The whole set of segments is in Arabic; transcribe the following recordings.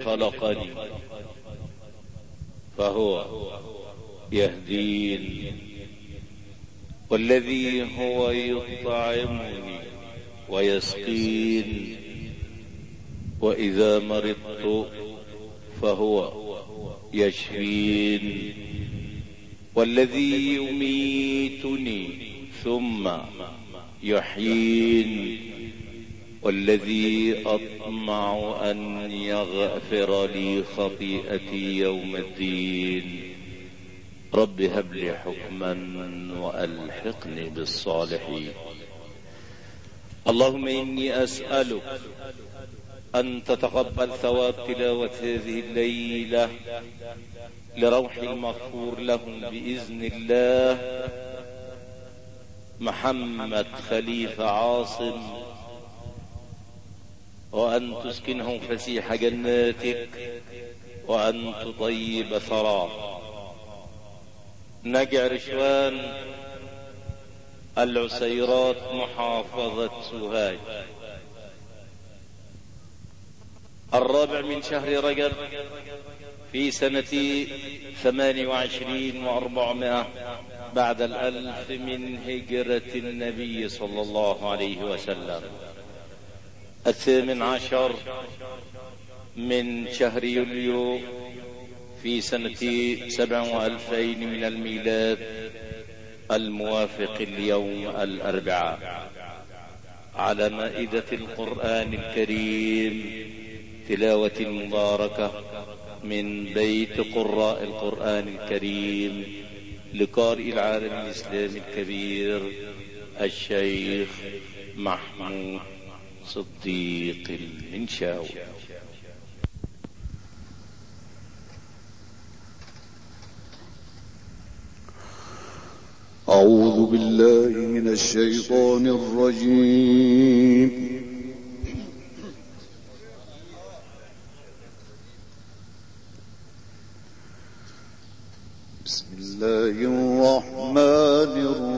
خلقني فهو يهدين، والذي هو يطعمني ويسقين، وإذا مرضت فهو يشفين، والذي يميتني ثم يحيين، والذي أطمع أن يغفر لي خطيئتي يوم الدين. رب هب لي حكما وألحقني بالصالحين. اللهم إني أسألك أن تتقبل ثواب تلاوة هذه الليلة لروح المغفور لهم بإذن الله محمد خليفة عاصم، وأن تسكنهم فسيح جناتك، وأن تطيب ثراه. نجع رشوان العسيرات محافظة سوهاج، 4 من شهر رجب في سنة 28 و400 بعد 1000 من هجرة النبي صلى الله عليه وسلم، 18 من شهر يوليو في سنة 27 من الميلاد، الموافق اليوم الأربعاء، على مائدة القرآن الكريم تلاوة مباركة من بيت قراء القرآن الكريم لقارئ العالم الإسلامي الكبير الشيخ محمود صديق المنشاوي. أعوذ بالله من الشيطان الرجيم. بسم الله الرحمن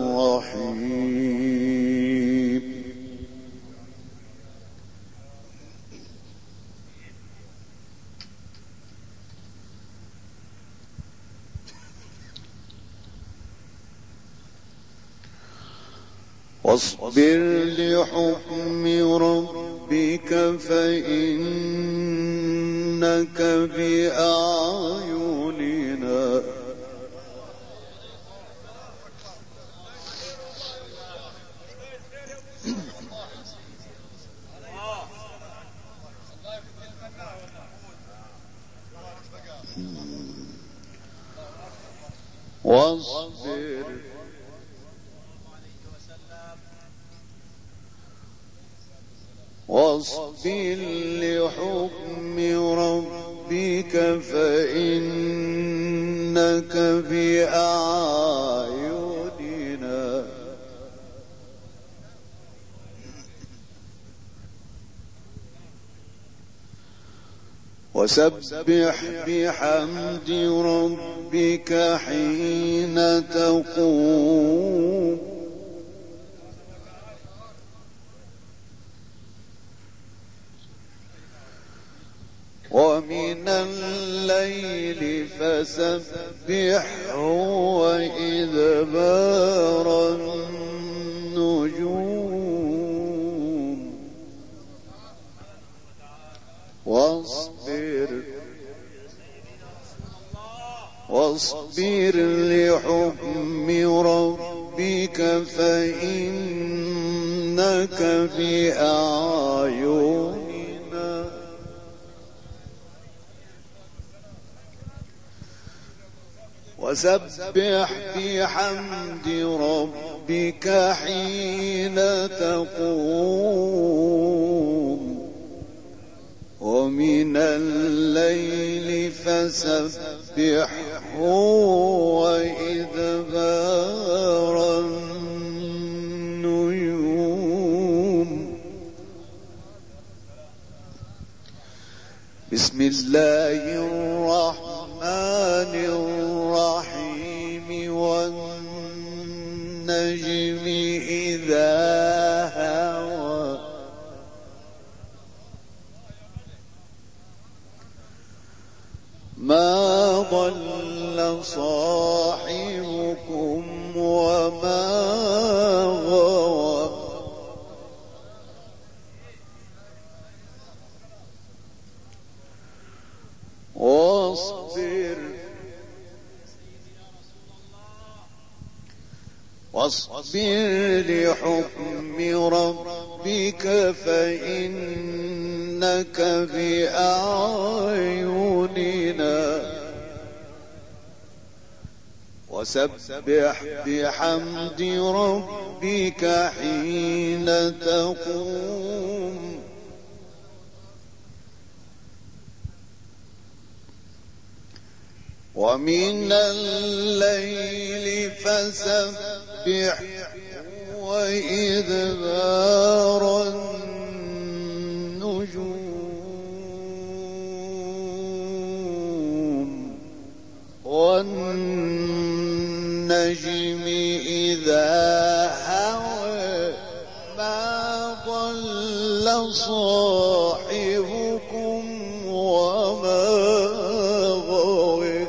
الرحيم. واصبر لحكم ربك فإنك بأعيننا واصبر لحكم ربك فإنك بأعيننا وسبح بحمد ربك حين تقوم ومن الليل فسبحه وإدبار النجوم واصبر لحكم ربك فإنك بأعيننا وسبح بحمد ربك حين تقوم ومن الليل فسبحه وإدبار النجوم. بسم الله الرحمن الرحيم. والنجم إذا هوى ضل صاحبكم وما غوى واصبر لحكم ربك فإنك بأعيننا وسبح بحمد ربك حين تقوم ومن الليل فسبح وإدبار النجوم والنجم إذا هوى ما ضل صاحبكم وما غوى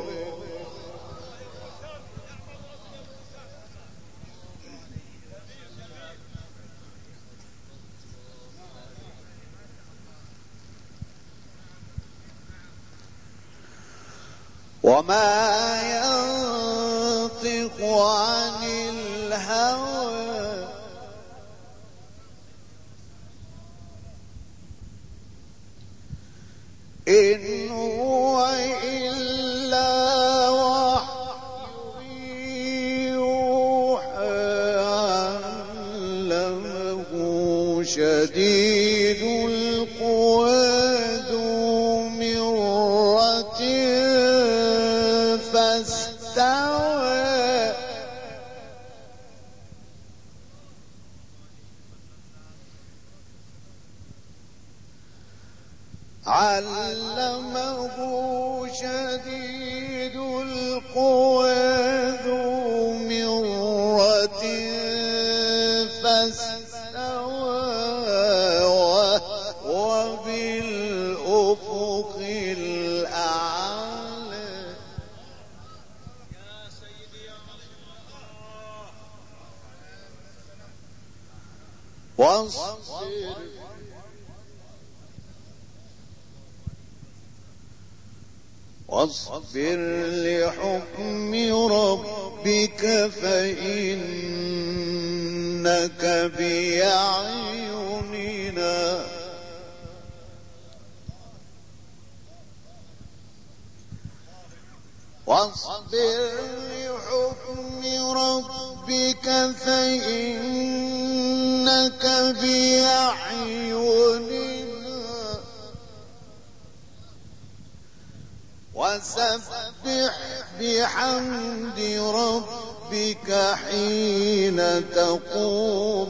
وما ينطق عن الهوى إن هو إلا وحي يوحى علمه شديد القوى ذو مرة فاستوى علمه شديد القوى ذو مرة فاستوى وهو بالأفق الأعلى واصبر لحكم ربك فإنك بأعيننا واصبر لحكم ربك فإنك بأعيننا وسبح بحمد ربك حين تقوم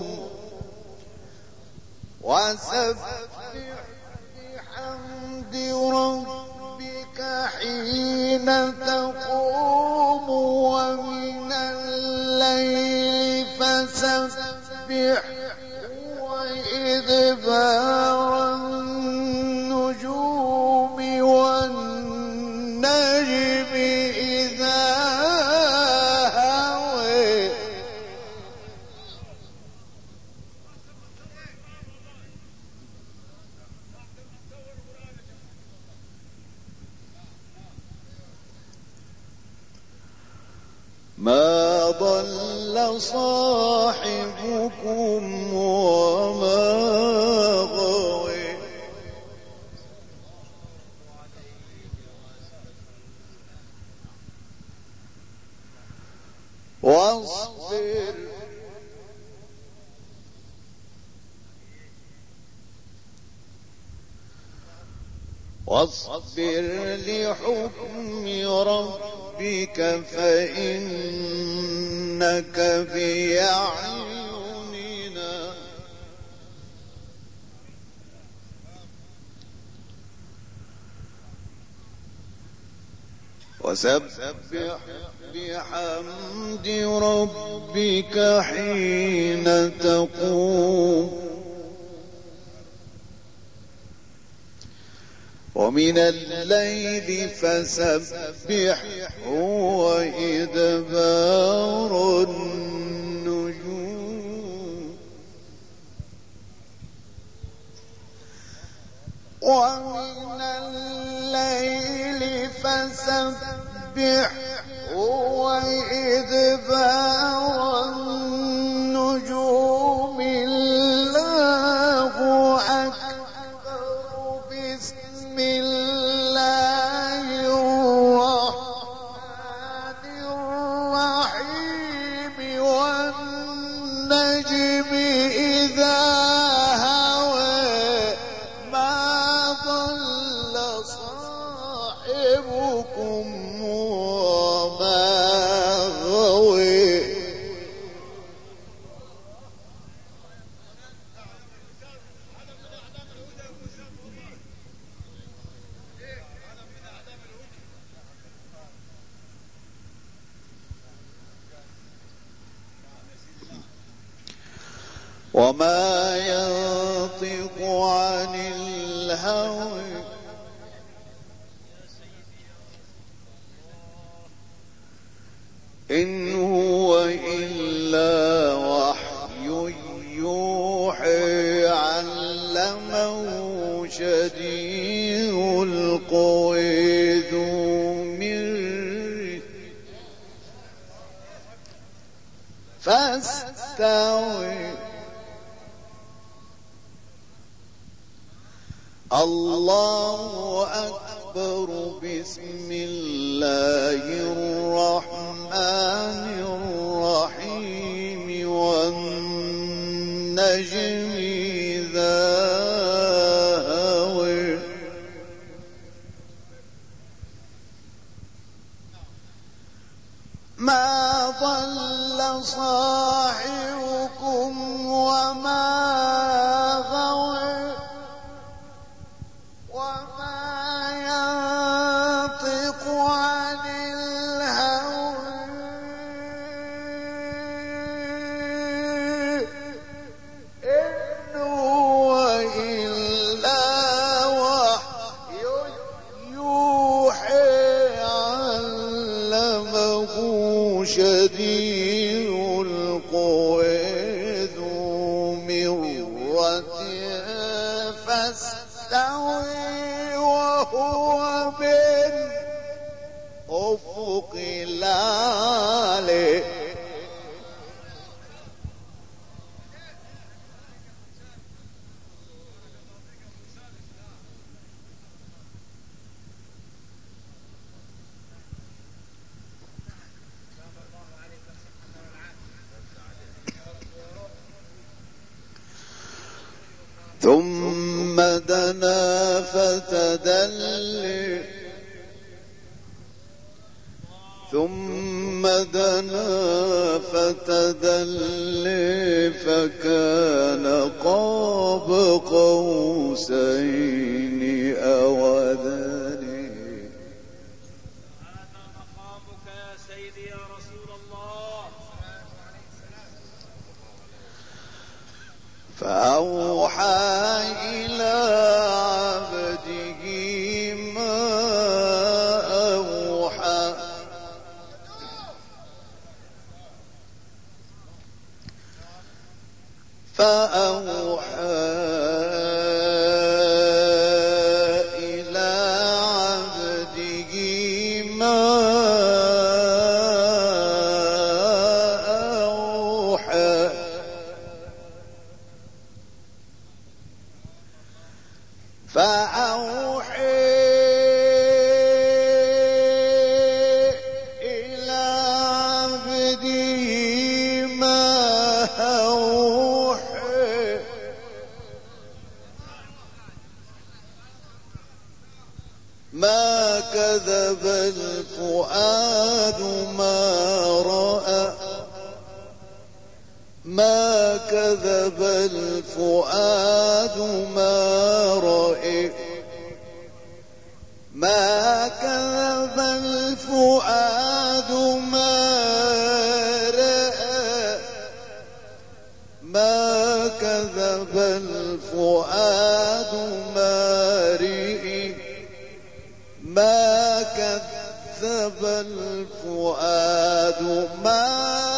وسبح بحمد ربك حين تقوم ومن الليل فسبح وإدبار النجوم والنجم إذا هوى ما ضل صاحبكم وما غوى واصبر لحكم ربك فإنك بأعيننا وسبح بحمد ربك حين تقوم ومن الليل فسبحه وإدبار النجوم ومن الليل فسبحه وإدبار النجوم الله أكبر بسم الله الرحمن الرحيم والنجم إذا هوى ما ضل صاحبكم وما غوى وما ينطق عن الهوى إن هو إلا وحي يوحى علمه شديد القوى ذو مرة فاستوى الله أكبر بسم الله الرحمن الرحيم والنجم إذا هوى ما ضل صاحبكم وما غوى وما ينطق عن الهوى إن هو إلا وحي يوحى علمه شديد القوى ذو مرة فاستوى وهو بالأفق الأعلى ثم دنا فتدلي فكان قاب قوسين أو أدنى هذا مقامك يا سيدي يا رسول الله. فأوحى إلى عبده ما أوحى إلى عبده ما أوحى فأوحى إلى عبده ما أوحى ما كذب الفؤاد ما رأى ما كذب الفؤاد ما رأى ما كذب الفؤاد ما رأى ما كذب الفؤاد ما رأى ما كذب الفؤاد ما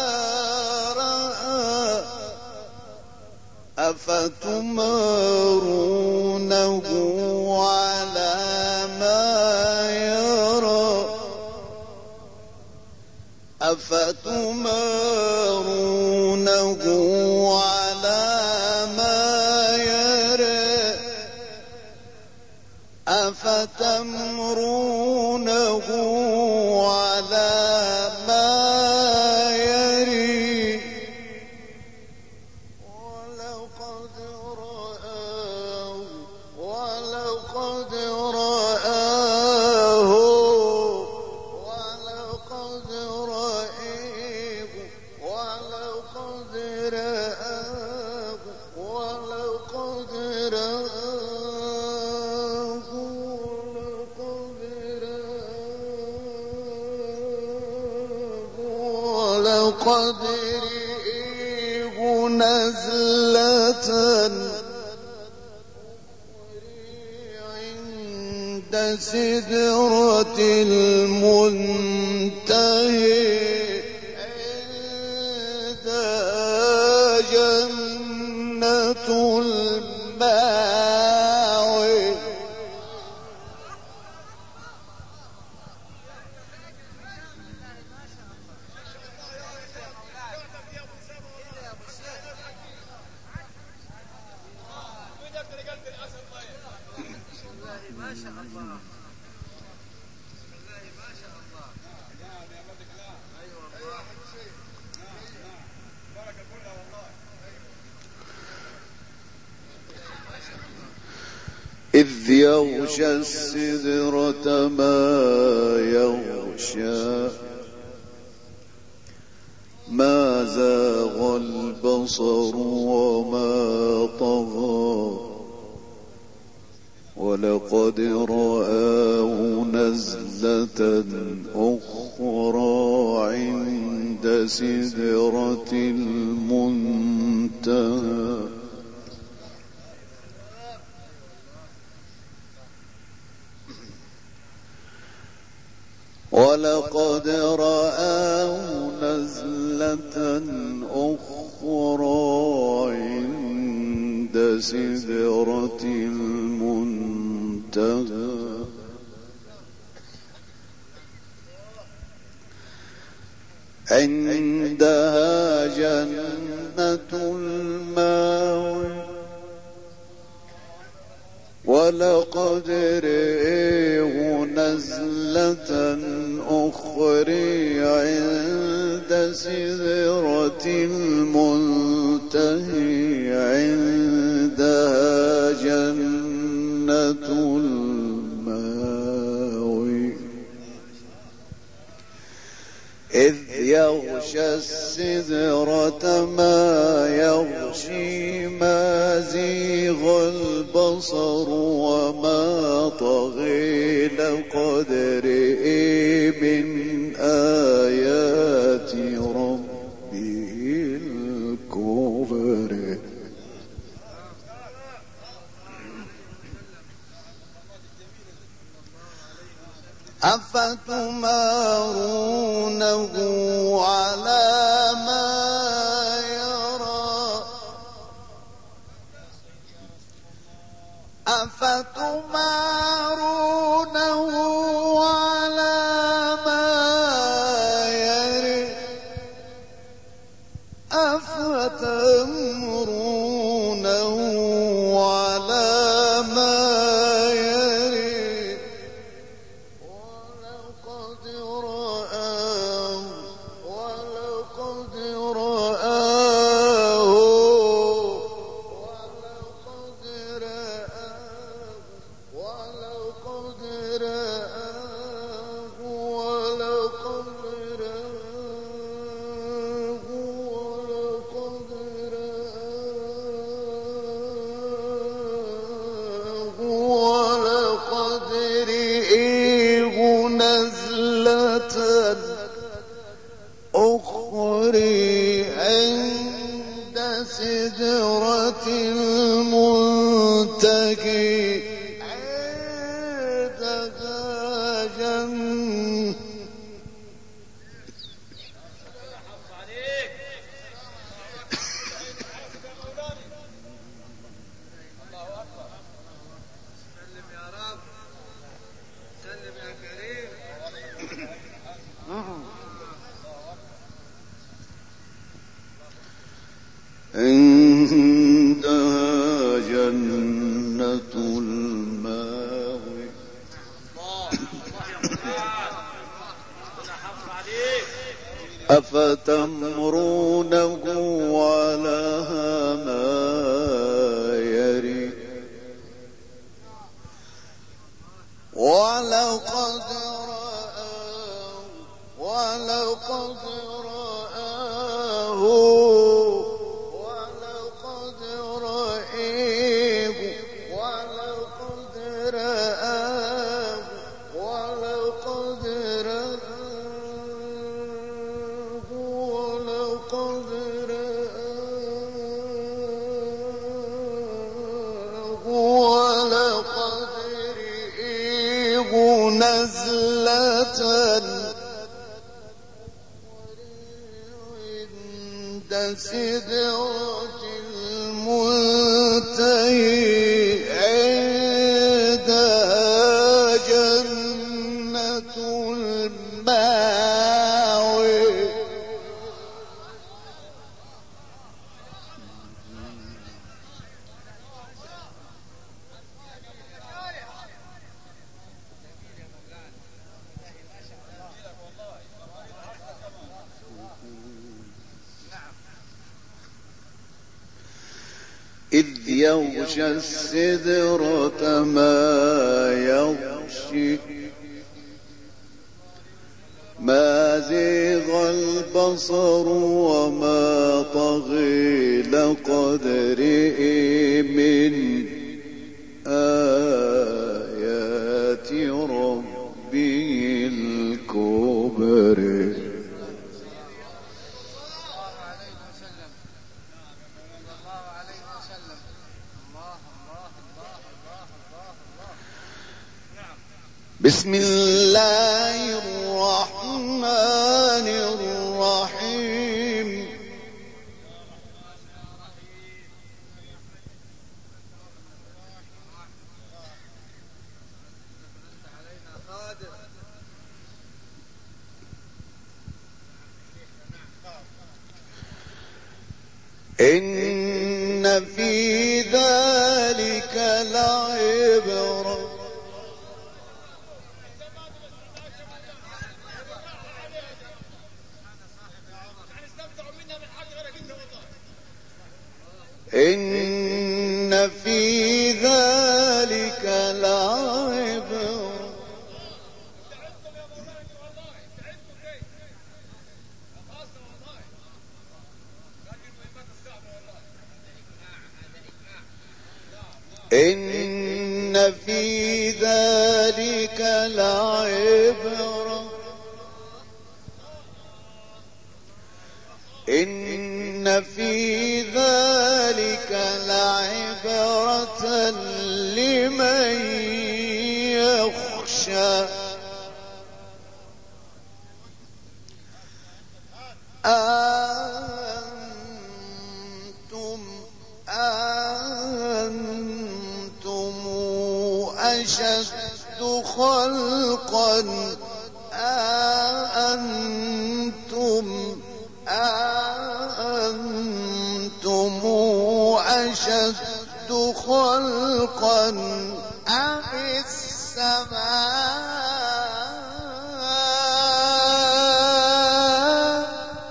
رأى أفتمارونه على ما يرى أفتمارونه على ما يرى أفتمرونه على ما يري ولقد رآه ولقد رآه ولقد رآه ولقد رآه ولقد رآه ولقد رآه نزلة عند سدرة المنتهى عندها جنة المأوى ما شاء الله. بسم الله ما شاء الله. نعم يا ملك الله. ايوه والله. نعم بركه كلها والله. إذ يغشى السدرة ما يغشى ما زاغ البصر وما طغى ولقد رآه نزلة أخرى عند سدرة المنتهى ولقد رآه نزلة أخرى عند سدرة المنتهى عندها جنة المأوى ولقد رآه نزلة أخرى عند سدرة المنتهى عندها جنة المأوى إذ يغشى السدرة ما يغشي ما زيغ البصر وما طغى لقد رأى من آيات ربه الكبرى أفتمارونه على ما يرى أفتمارونه على ما يرى أفتمارونه على ما يرى ولقد رآه ولقد رآه ولقد رآه ولقد رآه ولقد رآه ولقد رآه ولقد رآه نزلة أخرى عند سدرة المنتهى عندها جنة عندها جنة الماوى أفتمرونه على ما يري ولقد رئيه نزلة عند سدرة المنتهى عندها جنة الماوى إذ يغشى السدرة ما يغشي ما زيغ البصر وما طغي لقد رئي من آيات ربه الكبرى بسم الله الرحمن الرحيم إن في ذلك لعبرة إن في ذلك لعبرة إن في ذلك لعبرة إن في ذلك لعبرة لمن يخشى أنتم أشد خلقا أنتم أشد خلقا أم السماء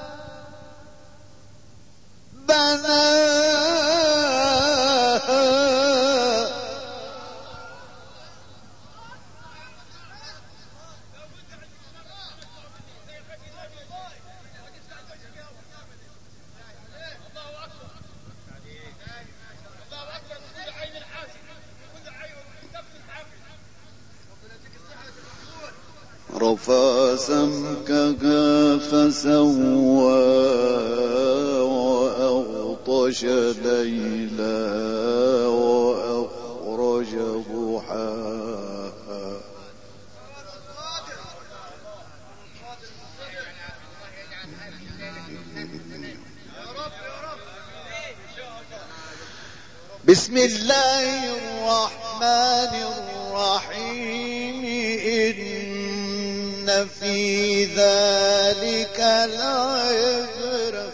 بناها رفع سمكها فسواها وأغطش ليلها وأخرج ضحاها بسم الله الرحمن الرحيم إن في ذلك لعبرة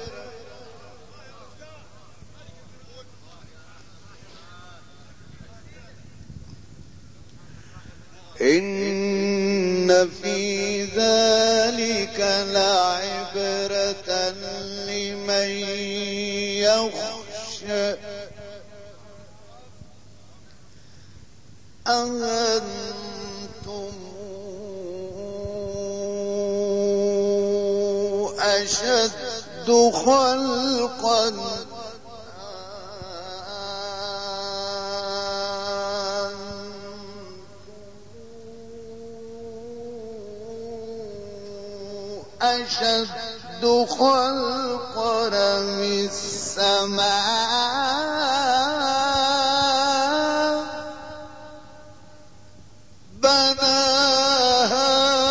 إن في ذلك لعبرة لمن يخشى أأنتم أشد خلقا أشد خلقا من السماء بناها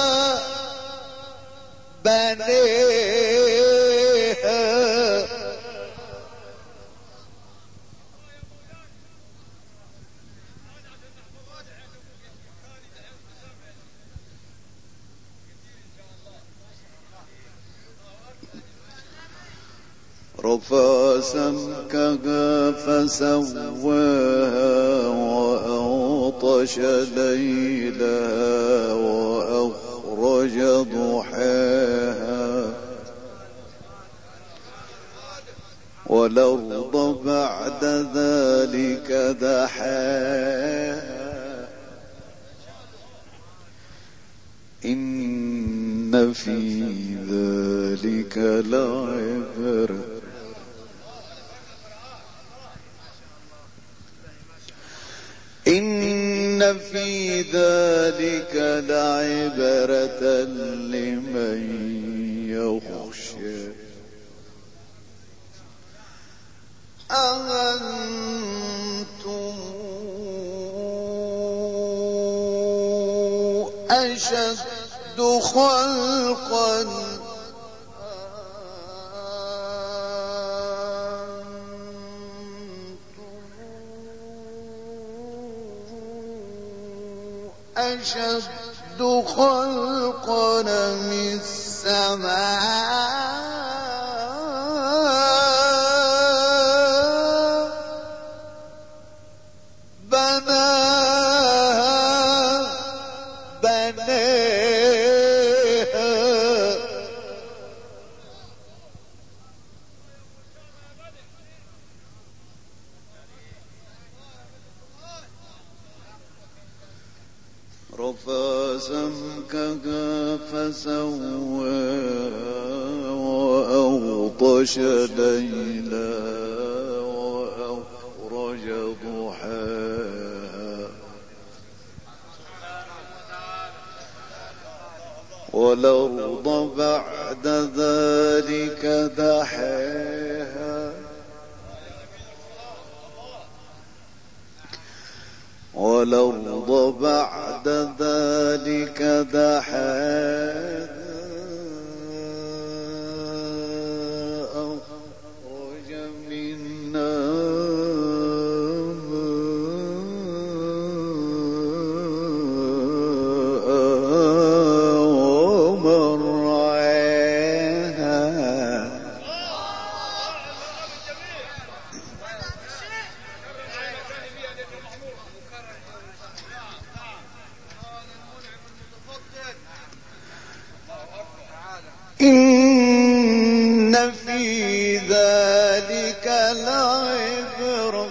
رفع سمكها فسواها وأغطش ليلها وأخرج ضحاها والأرض بعد ذلك دحاها إن في ذلك لعبرة إن في ذلك لعبرة لمن يخشى أأنتم أشد خلقا أشد خلقا من السماء بناها رفع سمكها فسواها وأغطش ليلها وأخرج ضحاها والأرض بعد ذلك دحاها والأرض بعد ذلك دحاها أخرج منها ماءها ومرعاها إن في ذلك لعبرة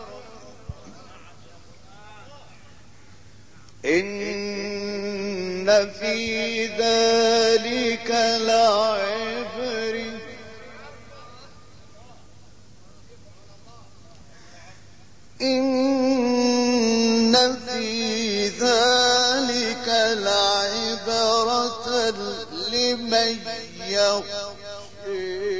إن في ذلك لعبرة إن في ذلك لعبرة لمن يخشى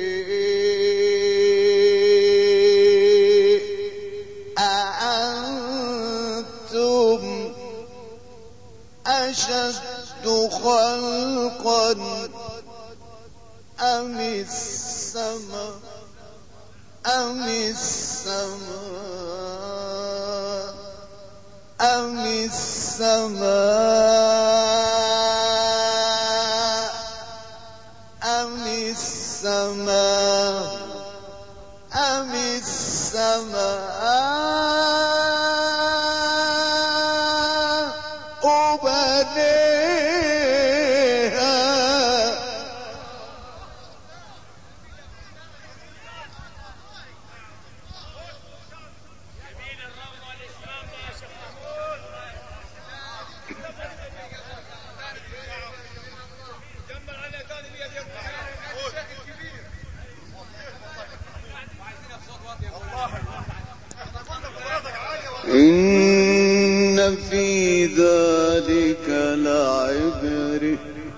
أأنتم أشد خلقا أم السماء أم السماء أم السماء أم السماء بنيها إن في ذلك لعبرة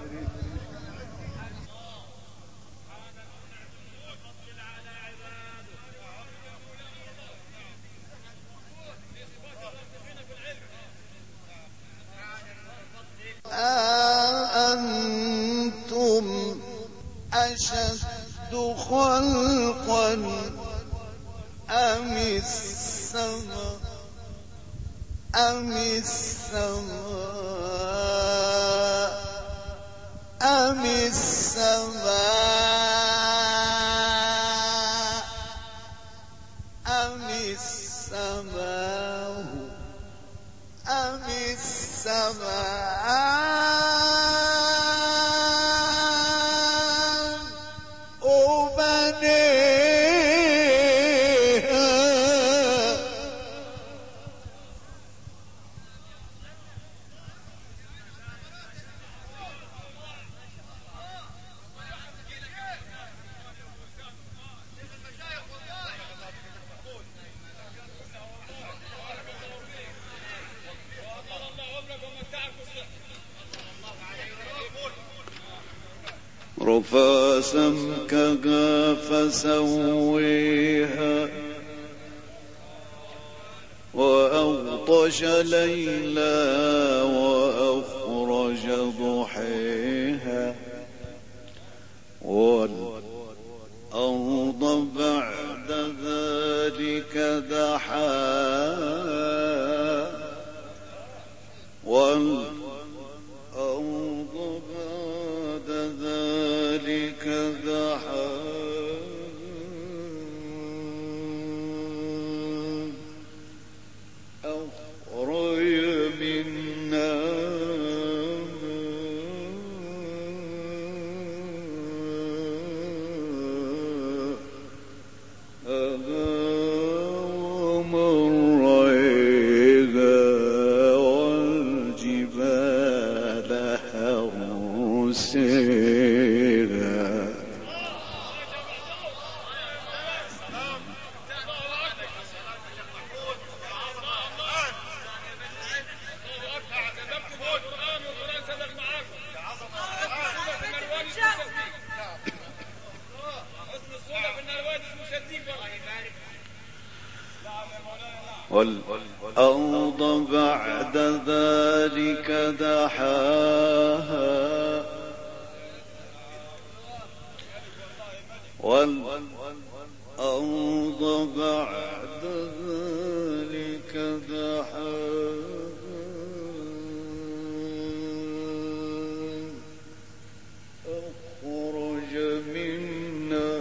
أأنتم أشد خلقا أم السماء أم السماء أم السماء أم السماء أم السماء بنيها رفع سمكها فسويها وأغطش ليلها وأخرج ضحيها والأرض بعد ذلك دحاها والأرض بعد ذلك دحاها أخرج منها ومرعيها والجبال أرسيها والأرض بعد ذلك دحاها والأرض بعد ذلك دحاها أخرج منها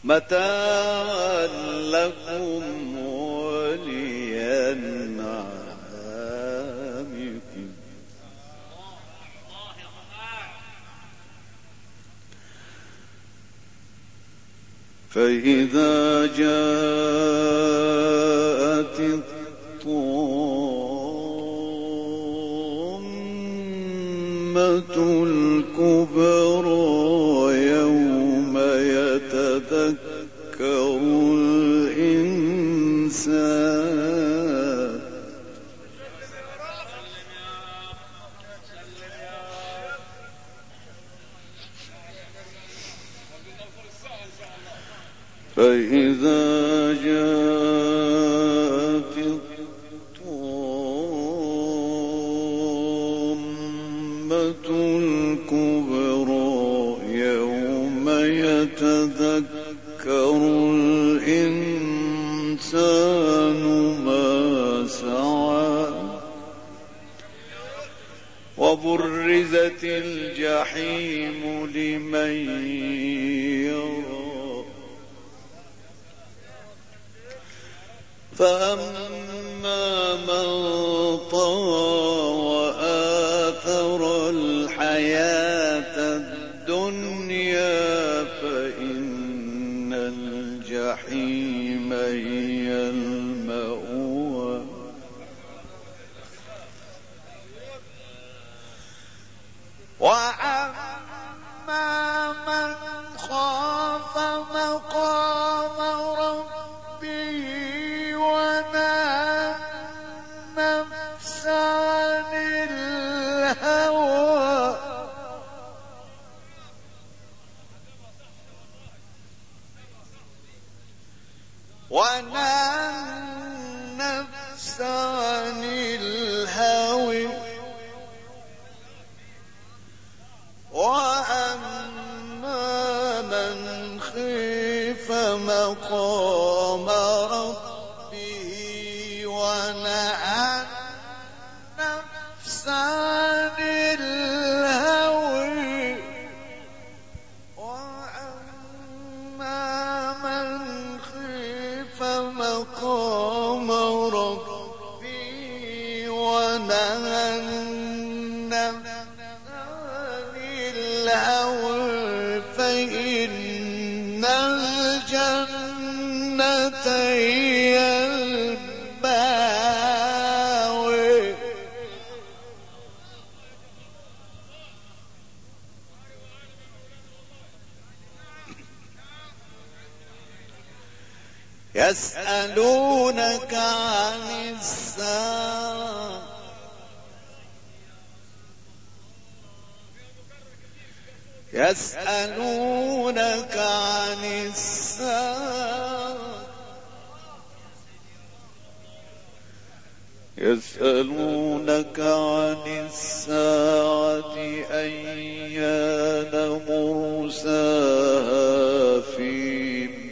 متاعا لكم ولأنعامكم. فإذا جاءت الطامة الكبرى يوم يتذكر الإنسان فإذا جاءت الطامة الكبرى يوم يتذكر الإنسان ما سعى وبرزت الجحيم لمن يرى فأما من طغى وآثر الحياة الدنيا فإن الجحيم هي المأوى وأما من خاف مقام ربه ونهى النفس عن الهوى وأما من خيف مقام ربه ونهى النفس عن الهوى وأما من خيف مقام ربه ونهى النفس الهوى فإن الجنة هي المأوى يسألونك عن الساعة يسألونك عن الساعة يسألونك عن الساعة أيان مرساها فيما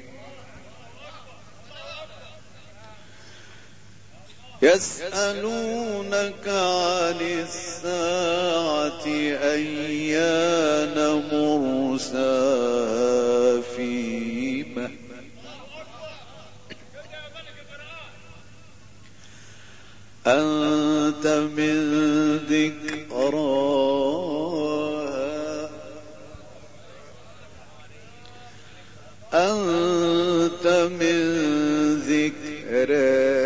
يسألونك عن الساعة أيان مرساها فيما أنت من ذكراها أنت من ذكراها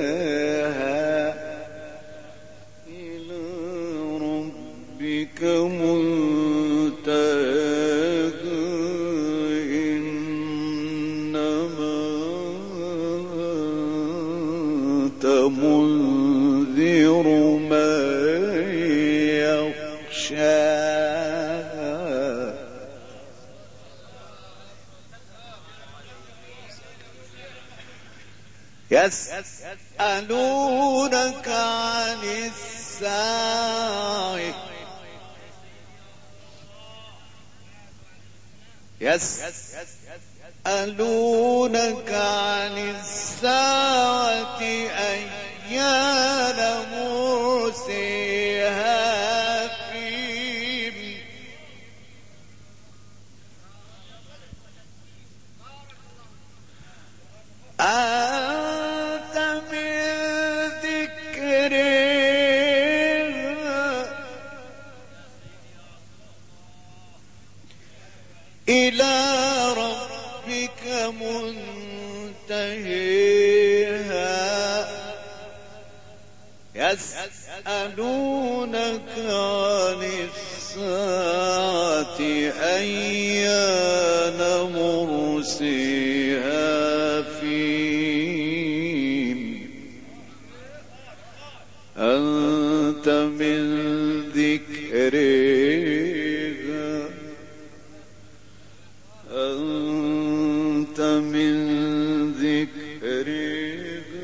إلى ربك منتهاها إنما أنت منذر من يخشاها يسألونك عن الساعة يسألونك عن الساعة أيان مرساها فيما إلى ربك منتهيها يسألونك عن الساعة أيان مرسيها فيم أنت من ذكرها أنت من ذكرها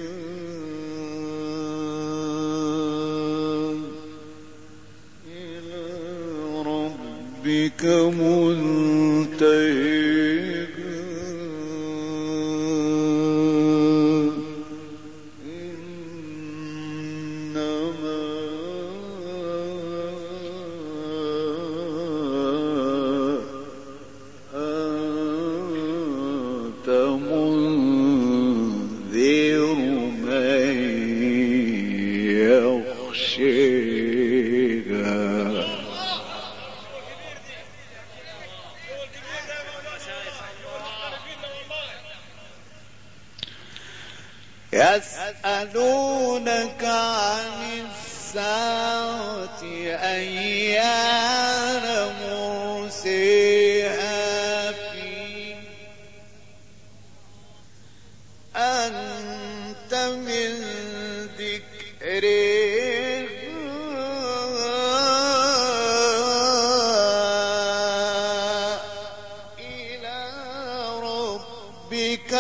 إلى ربك منتهيها إنما أنت منذر من يخشاها يسألونك عن الساعة أيان مرسيها فيه أنت من ذكرها إلى ربك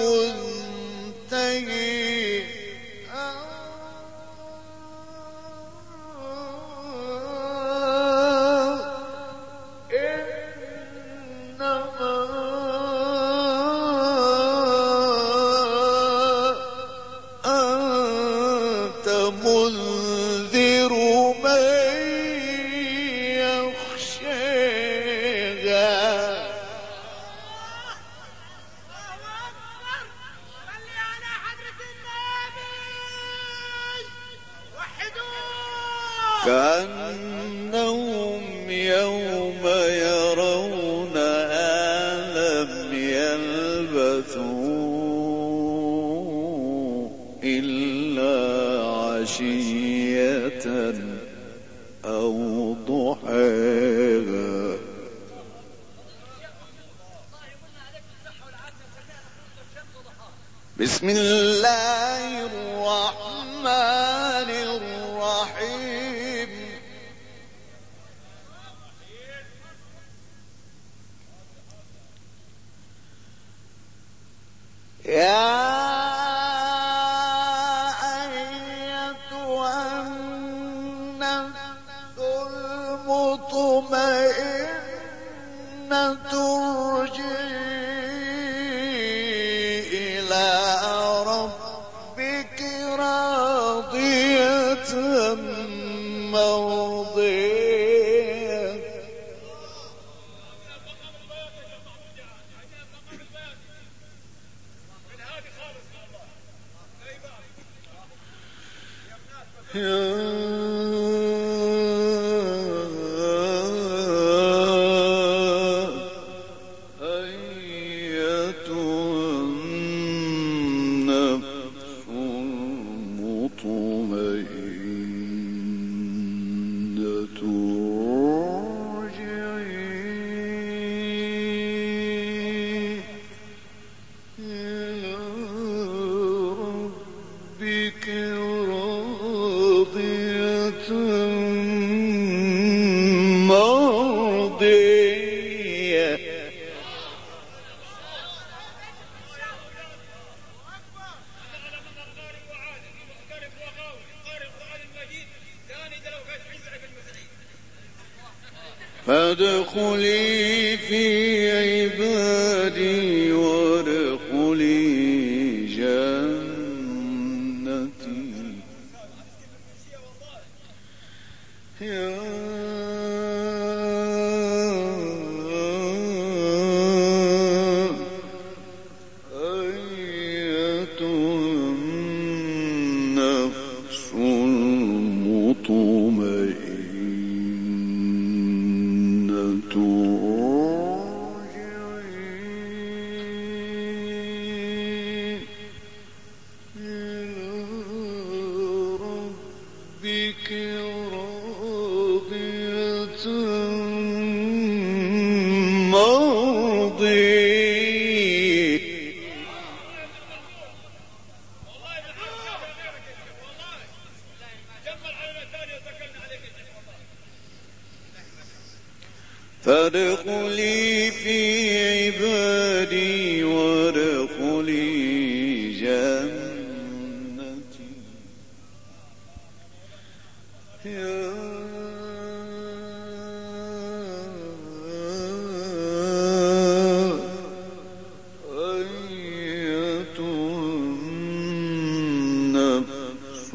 منذر من يخشاها كأنهم يوم يرونها لم يلبثوا إلا عشية أو ضحاها بسم الله الرحمن الرحيم يا أيتها النفس المطمئنة ارجعي إلى ربك راضية مرضية فادخلي في عبادي وادخلي جنتي يا أيتها النفس المطمئنة فادخلي في عبادي وادخلي جنتي يا أيتها النفس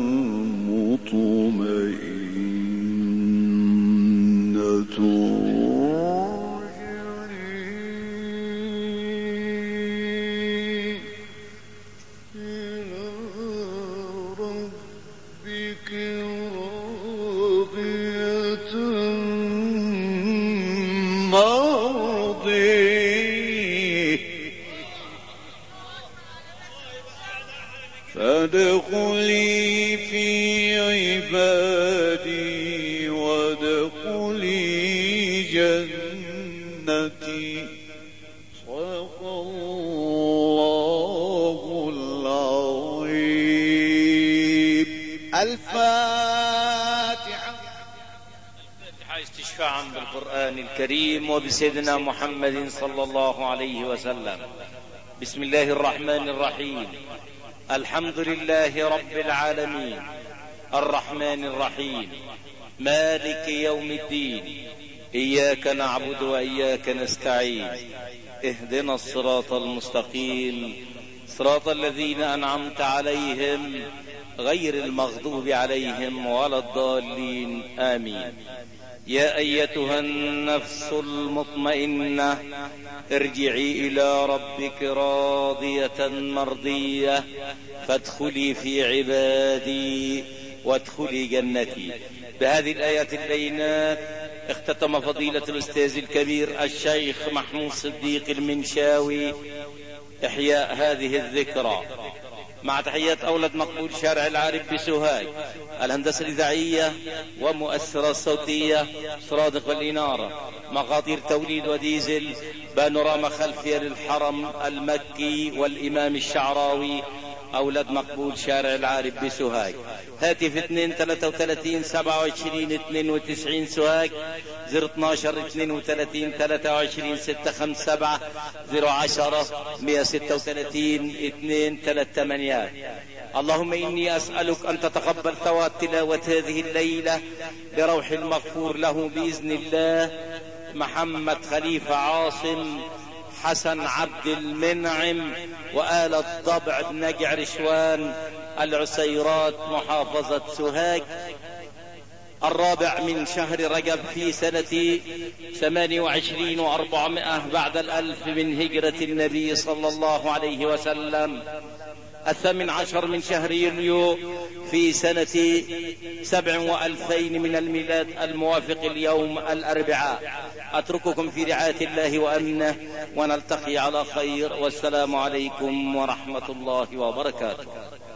المطمئنة فادخلي في عبادي وادخلي جنتي صدق الله العظيم. الفاتحة. استشفاعا بالقرآن الكريم وبسيدنا محمد صلى الله عليه وسلم. بسم الله الرحمن الرحيم. الحمد لله رب العالمين الرحمن الرحيم مالك يوم الدين إياك نعبد وإياك نستعين اهدنا الصراط المستقيم صراط الذين أنعمت عليهم غير المغضوب عليهم ولا الضالين آمين. يا أيتها النفس المطمئنة ارجعي إلى ربك راضية مرضية فادخلي في عبادي وادخلي جنتي. بهذه الآيات البينات اختتم فضيلة الأستاذ الكبير الشيخ محمود صديق المنشاوي إحياء هذه الذكرى، مع تحيات أولاد مقبول شارع العارف بسوهاج، الهندسة الإذاعية ومؤثرة الصوتية صرادق والإنارة، مقاطير توليد وديزل، بانوراما خلفية للحرم المكي والإمام الشعراوي، أولاد مقبول شارع العارف بسوهاج. هاتف 2 33 27 92 سوهاج، 012 32 23 657 010 136 2 38. اللهم إني أسألك أن تتقبل ثواب تلاوة هذه الليلة بروح المغفور له بإذن الله محمد خليفة عاصم، حسن عبد المنعم، وآلة ضبع نجع رشوان، العسيرات، محافظة سوهاج، 4 من شهر رجب في سنة 28 و400 بعد 1000 من هجرة النبي صلى الله عليه وسلم، 18 من شهر يوليو في سنة 7 و2000 من الميلاد الموافق اليوم الأربعاء. أترككم في رعاية الله وأمنه ونلتقي على خير، والسلام عليكم ورحمة الله وبركاته.